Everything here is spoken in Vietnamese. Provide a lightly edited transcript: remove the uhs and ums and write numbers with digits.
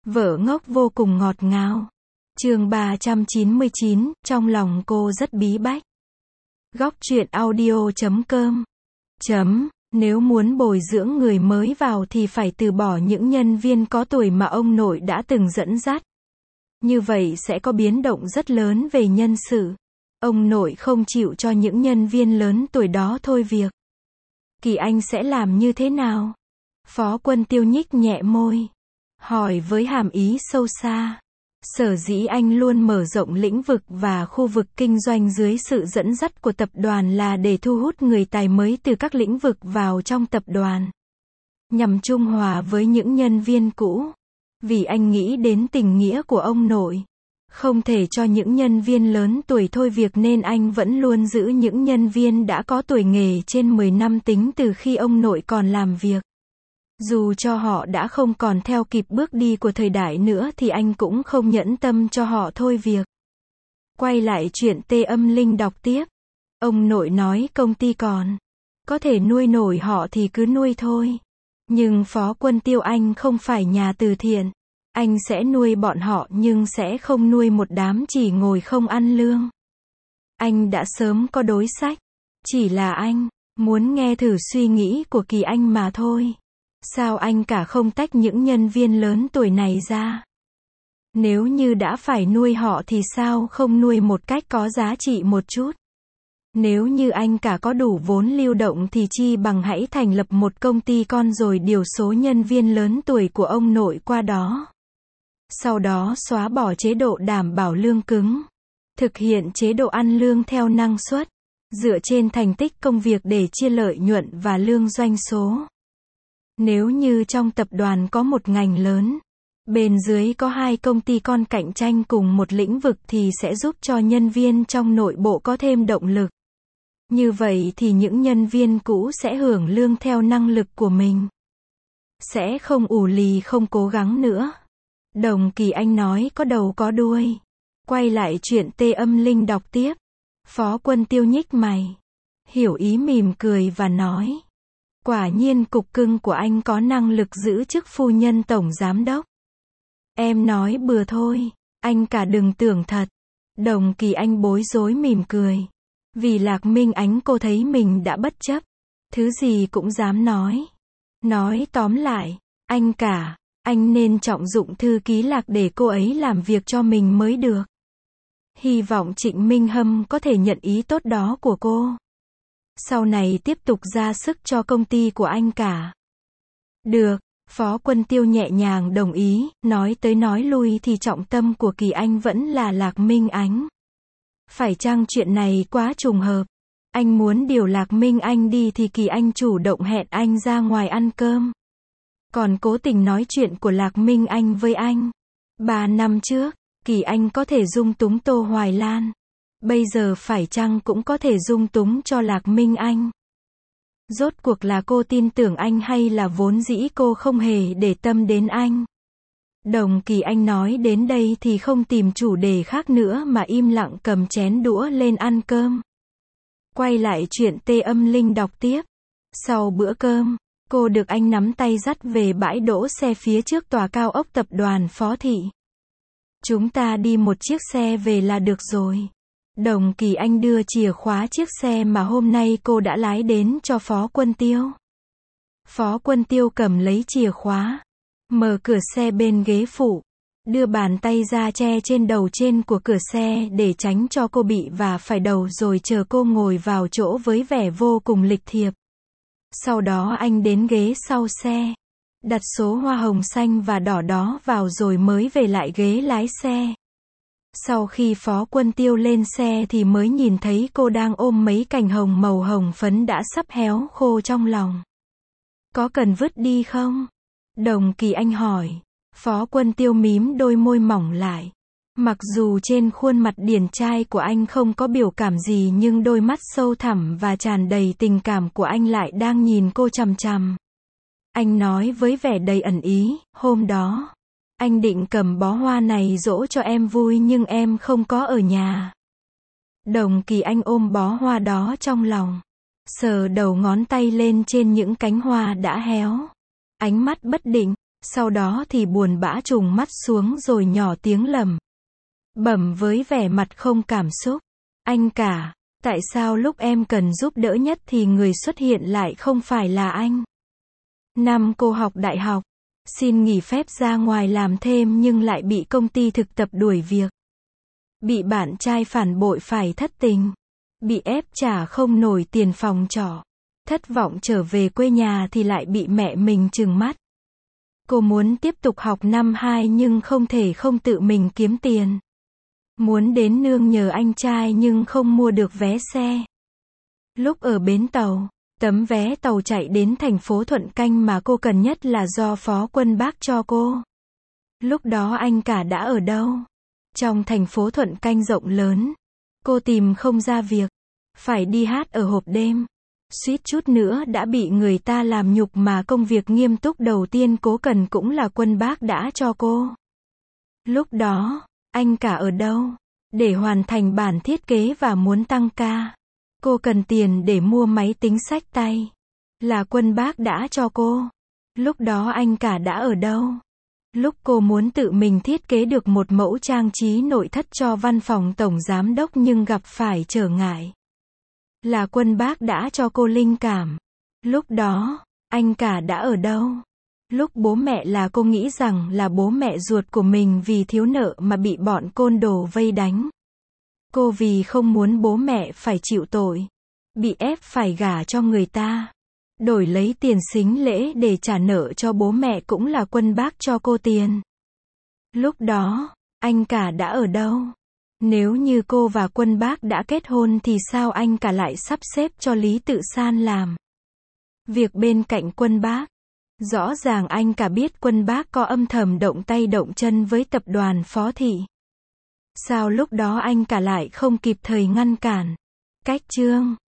Vợ ngốc vô cùng ngọt ngào. Chương 399, trong lòng cô rất bí bách. Góc truyện audio.com. Nếu muốn bồi dưỡng người mới vào thì phải từ bỏ những nhân viên có tuổi mà ông nội đã từng dẫn dắt. Như vậy sẽ có biến động rất lớn về nhân sự. Ông nội không chịu cho những nhân viên lớn tuổi đó thôi việc. Kỳ Anh sẽ làm như thế nào? Phó Quân Tiêu nhích nhẹ môi, hỏi với hàm ý sâu xa. Sở dĩ anh luôn mở rộng lĩnh vực và khu vực kinh doanh dưới sự dẫn dắt của tập đoàn là để thu hút người tài mới từ các lĩnh vực vào trong tập đoàn, nhằm trung hòa với những nhân viên cũ. Vì anh nghĩ đến tình nghĩa của ông nội, không thể cho những nhân viên lớn tuổi thôi việc nên anh vẫn luôn giữ những nhân viên đã có tuổi nghề trên 10 năm tính từ khi ông nội còn làm việc. Dù cho họ đã không còn theo kịp bước đi của thời đại nữa thì anh cũng không nhẫn tâm cho họ thôi việc. Quay lại chuyện Tê Âm Linh đọc tiếp. Ông nội nói công ty còn có thể nuôi nổi họ thì cứ nuôi thôi. Nhưng Phó Quân Tiêu, anh không phải nhà từ thiện. Anh sẽ nuôi bọn họ nhưng sẽ không nuôi một đám chỉ ngồi không ăn lương. Anh đã sớm có đối sách. Chỉ là anh muốn nghe thử suy nghĩ của Kỳ Anh mà thôi. Sao anh cả không tách những nhân viên lớn tuổi này ra? Nếu như đã phải nuôi họ thì sao không nuôi một cách có giá trị một chút? Nếu như anh cả có đủ vốn lưu động thì chi bằng hãy thành lập một công ty con rồi điều số nhân viên lớn tuổi của ông nội qua đó. Sau đó xóa bỏ chế độ đảm bảo lương cứng. Thực hiện chế độ ăn lương theo năng suất, dựa trên thành tích công việc để chia lợi nhuận và lương doanh số. Nếu như trong tập đoàn có một ngành lớn, bên dưới có 2 công ty con cạnh tranh cùng một lĩnh vực thì sẽ giúp cho nhân viên trong nội bộ có thêm động lực. Như vậy thì những nhân viên cũ sẽ hưởng lương theo năng lực của mình. Sẽ không ù lì không cố gắng nữa. Đồng Kỳ Anh nói có đầu có đuôi. Quay lại chuyện Tê Âm Linh đọc tiếp. Phó Quân Tiêu nhích mày, hiểu ý mỉm cười và nói. Quả nhiên cục cưng của anh có năng lực giữ chức phu nhân tổng giám đốc. Em nói bừa thôi, anh cả đừng tưởng thật. Đồng Kỳ Anh bối rối mỉm cười. Vì Lạc Minh Ánh cô thấy mình đã bất chấp. Thứ gì cũng dám nói. Nói tóm lại, anh cả, anh nên trọng dụng thư ký Lạc để cô ấy làm việc cho mình mới được. Hy vọng Trịnh Minh Hâm có thể nhận ý tốt đó của cô. Sau này tiếp tục ra sức cho công ty của anh cả. Được, Phó Quân Tiêu nhẹ nhàng đồng ý, nói tới nói lui thì trọng tâm của Kỳ Anh vẫn là Lạc Minh Ánh. Phải chăng chuyện này quá trùng hợp? Anh muốn điều Lạc Minh Anh đi thì Kỳ Anh chủ động hẹn anh ra ngoài ăn cơm. Còn cố tình nói chuyện của Lạc Minh Anh với anh. 3 năm trước, Kỳ Anh có thể dung túng Tô Hoài Lan. Bây giờ phải chăng cũng có thể dung túng cho Lạc Minh Anh? Rốt cuộc là cô tin tưởng anh hay là vốn dĩ cô không hề để tâm đến anh? Đồng Kỳ Anh nói đến đây thì không tìm chủ đề khác nữa mà im lặng cầm chén đũa lên ăn cơm. Quay lại chuyện Tê Âm Linh đọc tiếp. Sau bữa cơm, cô được anh nắm tay dắt về bãi đỗ xe phía trước tòa cao ốc tập đoàn Phó Thị. Chúng ta đi một chiếc xe về là được rồi. Đồng Kỳ Anh đưa chìa khóa chiếc xe mà hôm nay cô đã lái đến cho Phó Quân Tiêu. Phó Quân Tiêu cầm lấy chìa khóa, mở cửa xe bên ghế phụ, đưa bàn tay ra che trên đầu trên của cửa xe để tránh cho cô bị và phải đầu rồi chờ cô ngồi vào chỗ với vẻ vô cùng lịch thiệp. Sau đó anh đến ghế sau xe, đặt số hoa hồng xanh và đỏ đó vào rồi mới về lại ghế lái xe. Sau khi Phó Quân Tiêu lên xe thì mới nhìn thấy cô đang ôm mấy cành hồng màu hồng phấn đã sắp héo khô trong lòng. Có cần vứt đi không? Đồng Kỳ Anh hỏi. Phó Quân Tiêu mím đôi môi mỏng lại. Mặc dù trên khuôn mặt điển trai của anh không có biểu cảm gì nhưng đôi mắt sâu thẳm và tràn đầy tình cảm của anh lại đang nhìn cô chằm chằm. Anh nói với vẻ đầy ẩn ý, hôm đó, anh định cầm bó hoa này dỗ cho em vui nhưng em không có ở nhà. Đồng Kỳ Anh ôm bó hoa đó trong lòng, sờ đầu ngón tay lên trên những cánh hoa đã héo. Ánh mắt bất định, Sau đó thì buồn bã trùng mắt xuống rồi nhỏ tiếng lẩm bẩm với vẻ mặt không cảm xúc. Anh cả, tại sao lúc em cần giúp đỡ nhất thì người xuất hiện lại không phải là anh? Năm cô học đại học, xin nghỉ phép ra ngoài làm thêm nhưng lại bị công ty thực tập đuổi việc. Bị bạn trai phản bội phải thất tình. Bị ép trả không nổi tiền phòng trọ. Thất vọng trở về quê nhà thì lại bị mẹ mình trừng mắt. Cô muốn tiếp tục học năm 2 nhưng không thể không tự mình kiếm tiền. Muốn đến nương nhờ anh trai nhưng không mua được vé xe. Lúc ở bến tàu, tấm vé tàu chạy đến thành phố Thuận Canh mà cô cần nhất là do Phó Quân Bác cho cô. Lúc đó anh cả đã ở đâu? Trong thành phố Thuận Canh rộng lớn. Cô tìm không ra việc. Phải đi hát ở hộp đêm. Suýt chút nữa đã bị người ta làm nhục mà công việc nghiêm túc đầu tiên cô cần cũng là Quân Bác đã cho cô. Lúc đó, anh cả ở đâu? Để hoàn thành bản thiết kế và muốn tăng ca. Cô cần tiền để mua máy tính xách tay. Là Quân Bác đã cho cô. Lúc đó anh cả đã ở đâu? Lúc cô muốn tự mình thiết kế được một mẫu trang trí nội thất cho văn phòng tổng giám đốc nhưng gặp phải trở ngại. Là Quân Bác đã cho cô linh cảm. Lúc đó, anh cả đã ở đâu? Lúc bố mẹ là cô nghĩ rằng là bố mẹ ruột của mình vì thiếu nợ mà bị bọn côn đồ vây đánh. Cô vì không muốn bố mẹ phải chịu tội. Bị ép phải gả cho người ta. Đổi lấy tiền sính lễ để trả nợ cho bố mẹ cũng là Quân Bác cho cô tiền. Lúc đó, anh cả đã ở đâu? Nếu như cô và Quân Bác đã kết hôn thì sao anh cả lại sắp xếp cho Lý Tự San làm việc bên cạnh Quân Bác? Rõ ràng anh cả biết Quân Bác có âm thầm động tay động chân với tập đoàn Phó Thị. Sao lúc đó anh cả lại không kịp thời ngăn cản? Cách chương